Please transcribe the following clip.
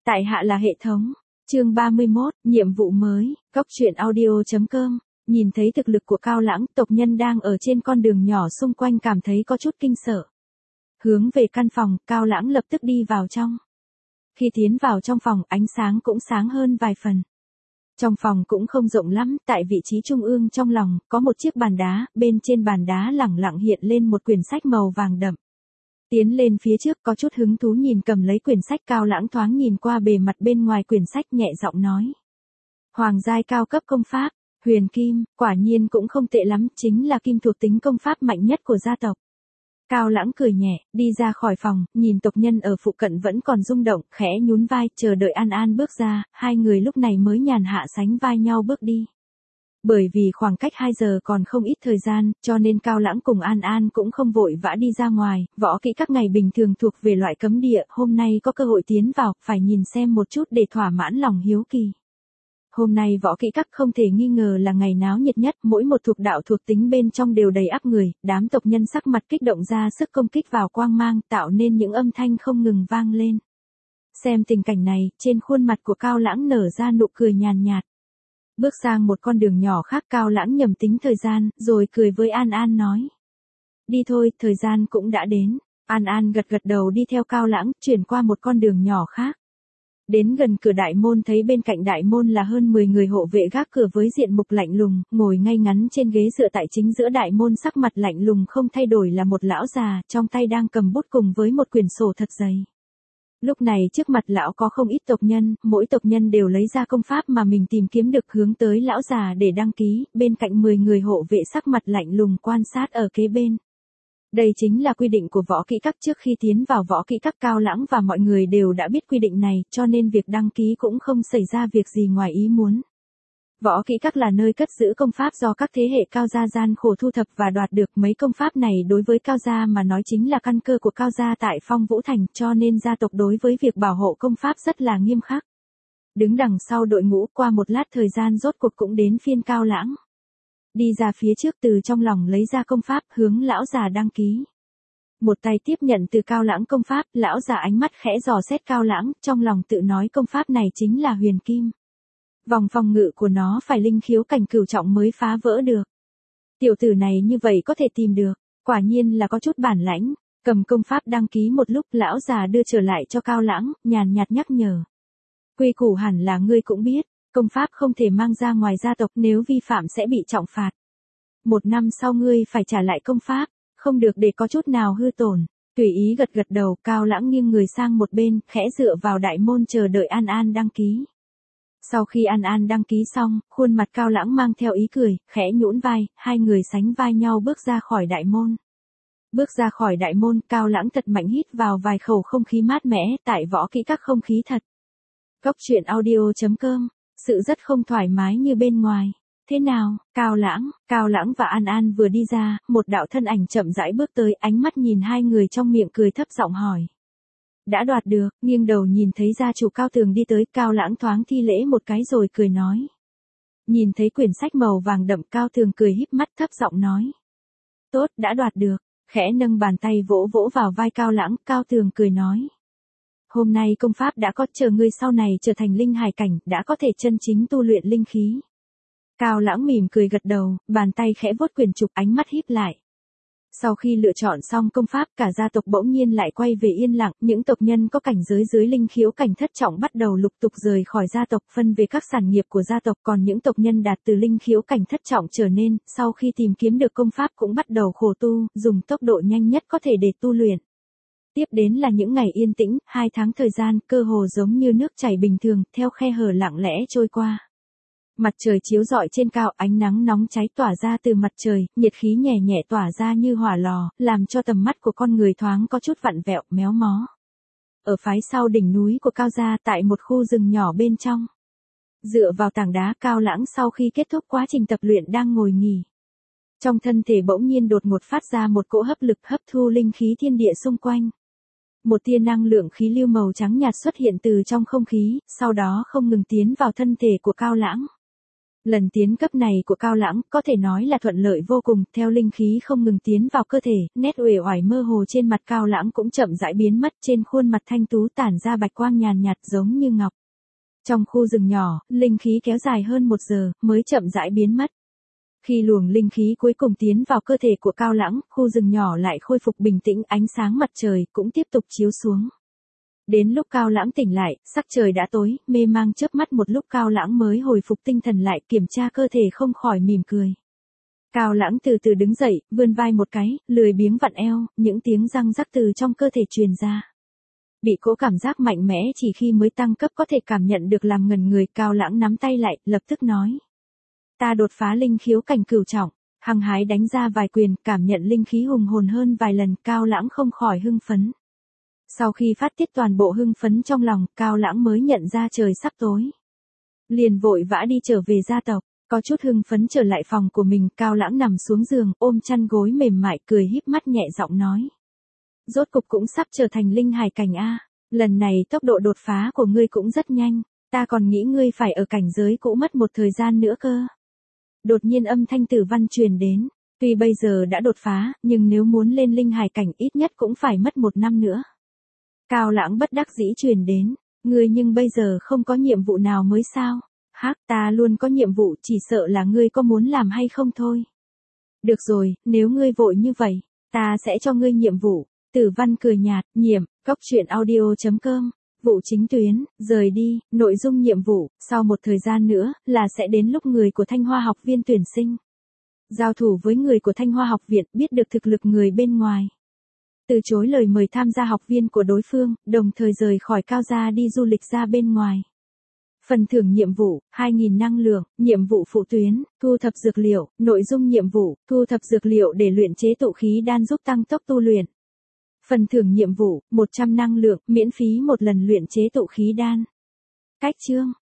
Tại hạ là hệ thống. Chương 31, nhiệm vụ mới, Cóc truyện audio.com. Nhìn thấy thực lực của Cao Lãng, tộc nhân đang ở trên con đường nhỏ xung quanh cảm thấy có chút kinh sợ. Hướng về căn phòng, Cao Lãng lập tức đi vào trong. Khi tiến vào trong phòng, ánh sáng cũng sáng hơn vài phần. Trong phòng cũng không rộng lắm, tại vị trí trung ương trong lòng, có một chiếc bàn đá, bên trên bàn đá lẳng lặng hiện lên một quyển sách màu vàng đậm. Tiến lên phía trước có chút hứng thú nhìn cầm lấy quyển sách, Cao Lãng thoáng nhìn qua bề mặt bên ngoài quyển sách nhẹ giọng nói. Hoàng giai cao cấp công pháp, huyền kim, quả nhiên cũng không tệ lắm, chính là kim thuộc tính công pháp mạnh nhất của gia tộc. Cao Lãng cười nhẹ, đi ra khỏi phòng, nhìn tộc nhân ở phụ cận vẫn còn rung động, khẽ nhún vai, chờ đợi An An bước ra, hai người lúc này mới nhàn hạ sánh vai nhau bước đi. Bởi vì khoảng cách 2 giờ còn không ít thời gian, cho nên Cao Lãng cùng An An cũng không vội vã đi ra ngoài, võ kỹ các ngày bình thường thuộc về loại cấm địa, hôm nay có cơ hội tiến vào, phải nhìn xem một chút để thỏa mãn lòng hiếu kỳ. Hôm nay võ kỹ các không thể nghi ngờ là ngày náo nhiệt nhất, mỗi một thuộc đạo thuộc tính bên trong đều đầy ắp người, đám tộc nhân sắc mặt kích động ra sức công kích vào quang mang, tạo nên những âm thanh không ngừng vang lên. Xem tình cảnh này, trên khuôn mặt của Cao Lãng nở ra nụ cười nhàn nhạt. Bước sang một con đường nhỏ khác, Cao Lãng nhầm tính thời gian, rồi cười với An An nói. Đi thôi, thời gian cũng đã đến. An An gật gật đầu đi theo Cao Lãng, chuyển qua một con đường nhỏ khác. Đến gần cửa đại môn thấy bên cạnh đại môn là hơn 10 người hộ vệ gác cửa với diện mục lạnh lùng, ngồi ngay ngắn trên ghế dựa tại chính giữa đại môn, sắc mặt lạnh lùng không thay đổi là một lão già, trong tay đang cầm bút cùng với một quyển sổ thật dày. Lúc này trước mặt lão có không ít tộc nhân, mỗi tộc nhân đều lấy ra công pháp mà mình tìm kiếm được hướng tới lão già để đăng ký, bên cạnh 10 người hộ vệ sắc mặt lạnh lùng quan sát ở kế bên. Đây chính là quy định của võ kỹ các, trước khi tiến vào võ kỹ các Cao Lãng và mọi người đều đã biết quy định này, cho nên việc đăng ký cũng không xảy ra việc gì ngoài ý muốn. Võ kỹ các là nơi cất giữ công pháp do các thế hệ Cao gia gian khổ thu thập và đoạt được, mấy công pháp này đối với Cao gia mà nói chính là căn cơ của Cao gia tại Phong Vũ Thành, cho nên gia tộc đối với việc bảo hộ công pháp rất là nghiêm khắc. Đứng đằng sau đội ngũ, qua một lát thời gian rốt cuộc cũng đến phiên Cao Lãng. Đi ra phía trước, từ trong lòng lấy ra công pháp, hướng lão già đăng ký. Một tay tiếp nhận từ Cao Lãng công pháp, lão già ánh mắt khẽ dò xét Cao Lãng, trong lòng tự nói công pháp này chính là huyền kim. Vòng phòng ngự của nó phải linh khiếu cảnh cửu trọng mới phá vỡ được. Tiểu tử này như vậy có thể tìm được, quả nhiên là có chút bản lãnh. Cầm công pháp đăng ký một lúc, lão già đưa trở lại cho Cao Lãng, nhàn nhạt nhắc nhở. Quy củ hẳn là ngươi cũng biết, công pháp không thể mang ra ngoài gia tộc, nếu vi phạm sẽ bị trọng phạt. 1 năm sau ngươi phải trả lại công pháp, không được để có chút nào hư tổn. Tùy ý gật gật đầu, Cao Lãng nghiêng người sang một bên, khẽ dựa vào đại môn chờ đợi An An đăng ký. Sau khi An An đăng ký xong, khuôn mặt Cao Lãng mang theo ý cười, khẽ nhũn vai, hai người sánh vai nhau bước ra khỏi đại môn. Bước ra khỏi đại môn, Cao Lãng thật mạnh hít vào vài khẩu không khí mát mẻ, tại võ kỹ các không khí thật. Cóc truyện audio.com, sự rất không thoải mái như bên ngoài. Thế nào, Cao Lãng và An An vừa đi ra, một đạo thân ảnh chậm rãi bước tới, ánh mắt nhìn hai người trong miệng cười thấp giọng hỏi. Đã đoạt được, nghiêng đầu nhìn thấy gia chủ Cao Tường đi tới, Cao Lãng thoáng thi lễ một cái rồi cười nói. Nhìn thấy quyển sách màu vàng đậm, Cao Tường cười híp mắt thấp giọng nói. Tốt, đã đoạt được, khẽ nâng bàn tay vỗ vỗ vào vai Cao Lãng, Cao Tường cười nói. Hôm nay công pháp đã có, chờ ngươi sau này trở thành linh hải cảnh, đã có thể chân chính tu luyện linh khí. Cao Lãng mỉm cười gật đầu, bàn tay khẽ vuốt quyển trục, ánh mắt híp lại. Sau khi lựa chọn xong công pháp, cả gia tộc bỗng nhiên lại quay về yên lặng, những tộc nhân có cảnh giới dưới linh khiếu cảnh thất trọng bắt đầu lục tục rời khỏi gia tộc, phân về các sản nghiệp của gia tộc, còn những tộc nhân đạt từ linh khiếu cảnh thất trọng trở nên, sau khi tìm kiếm được công pháp cũng bắt đầu khổ tu, dùng tốc độ nhanh nhất có thể để tu luyện. Tiếp đến là những ngày yên tĩnh, 2 tháng thời gian, cơ hồ giống như nước chảy bình thường, theo khe hở lặng lẽ trôi qua. Mặt trời chiếu rọi trên cao, ánh nắng nóng cháy tỏa ra từ mặt trời, nhiệt khí nhẹ nhẹ tỏa ra như hỏa lò, làm cho tầm mắt của con người thoáng có chút vặn vẹo, méo mó. Ở phái sau đỉnh núi của Cao gia, tại một khu rừng nhỏ bên trong. Dựa vào tảng đá, Cao Lãng sau khi kết thúc quá trình tập luyện đang ngồi nghỉ. Trong thân thể bỗng nhiên đột ngột phát ra một cỗ hấp lực hấp thu linh khí thiên địa xung quanh. Một tia năng lượng khí lưu màu trắng nhạt xuất hiện từ trong không khí, sau đó không ngừng tiến vào thân thể của Cao Lãng. Lần tiến cấp này của Cao Lãng có thể nói là thuận lợi vô cùng, theo linh khí không ngừng tiến vào cơ thể, nét uể oải mơ hồ trên mặt Cao Lãng cũng chậm rãi biến mất, trên khuôn mặt thanh tú tản ra bạch quang nhàn nhạt giống như ngọc. Trong khu rừng nhỏ, linh khí kéo dài hơn 1 giờ, mới chậm rãi biến mất. Khi luồng linh khí cuối cùng tiến vào cơ thể của Cao Lãng, khu rừng nhỏ lại khôi phục bình tĩnh, ánh sáng mặt trời cũng tiếp tục chiếu xuống. Đến lúc Cao Lãng tỉnh lại, sắc trời đã tối, mê mang chớp mắt một lúc Cao Lãng mới hồi phục tinh thần lại, kiểm tra cơ thể không khỏi mỉm cười. Cao Lãng từ từ đứng dậy, vươn vai một cái, lười biếng vặn eo, những tiếng răng rắc từ trong cơ thể truyền ra. Bị cỗ cảm giác mạnh mẽ chỉ khi mới tăng cấp có thể cảm nhận được làm ngẩn người, Cao Lãng nắm tay lại, lập tức nói. Ta đột phá linh khiếu cảnh cửu trọng, hăng hái đánh ra vài quyền, cảm nhận linh khí hùng hồn hơn vài lần, Cao Lãng không khỏi hưng phấn. Sau khi phát tiết toàn bộ hưng phấn trong lòng, Cao Lãng mới nhận ra trời sắp tối. Liền vội vã đi trở về gia tộc, có chút hưng phấn trở lại phòng của mình, Cao Lãng nằm xuống giường, ôm chăn gối mềm mại, cười híp mắt nhẹ giọng nói. Rốt cục cũng sắp trở thành linh hải cảnh a, lần này tốc độ đột phá của ngươi cũng rất nhanh, ta còn nghĩ ngươi phải ở cảnh giới cũ mất một thời gian nữa cơ. Đột nhiên âm thanh Tử Văn truyền đến, tuy bây giờ đã đột phá, nhưng nếu muốn lên linh hải cảnh ít nhất cũng phải mất 1 năm nữa. Cao Lãng bất đắc dĩ truyền đến, ngươi nhưng bây giờ không có nhiệm vụ nào mới sao? Hắc, ta luôn có nhiệm vụ, chỉ sợ là ngươi có muốn làm hay không thôi. Được rồi, nếu ngươi vội như vậy, ta sẽ cho ngươi nhiệm vụ. Tử Văn cười nhạt, cóc truyện audio.com, vụ chính tuyến, rời đi, nội dung nhiệm vụ, sau một thời gian nữa, là sẽ đến lúc người của Thanh Hoa học viên tuyển sinh. Giao thủ với người của Thanh Hoa học viện, biết được thực lực người bên ngoài. Từ chối lời mời tham gia học viên của đối phương, đồng thời rời khỏi Cao gia đi du lịch ra bên ngoài. Phần thưởng nhiệm vụ, 2.000 năng lượng, nhiệm vụ phụ tuyến, thu thập dược liệu, nội dung nhiệm vụ, thu thập dược liệu để luyện chế tụ khí đan giúp tăng tốc tu luyện. Phần thưởng nhiệm vụ, 100 năng lượng, miễn phí một lần luyện chế tụ khí đan. Cách chương